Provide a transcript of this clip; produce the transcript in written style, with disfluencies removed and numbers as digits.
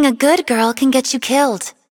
Being a good girl can get you killed.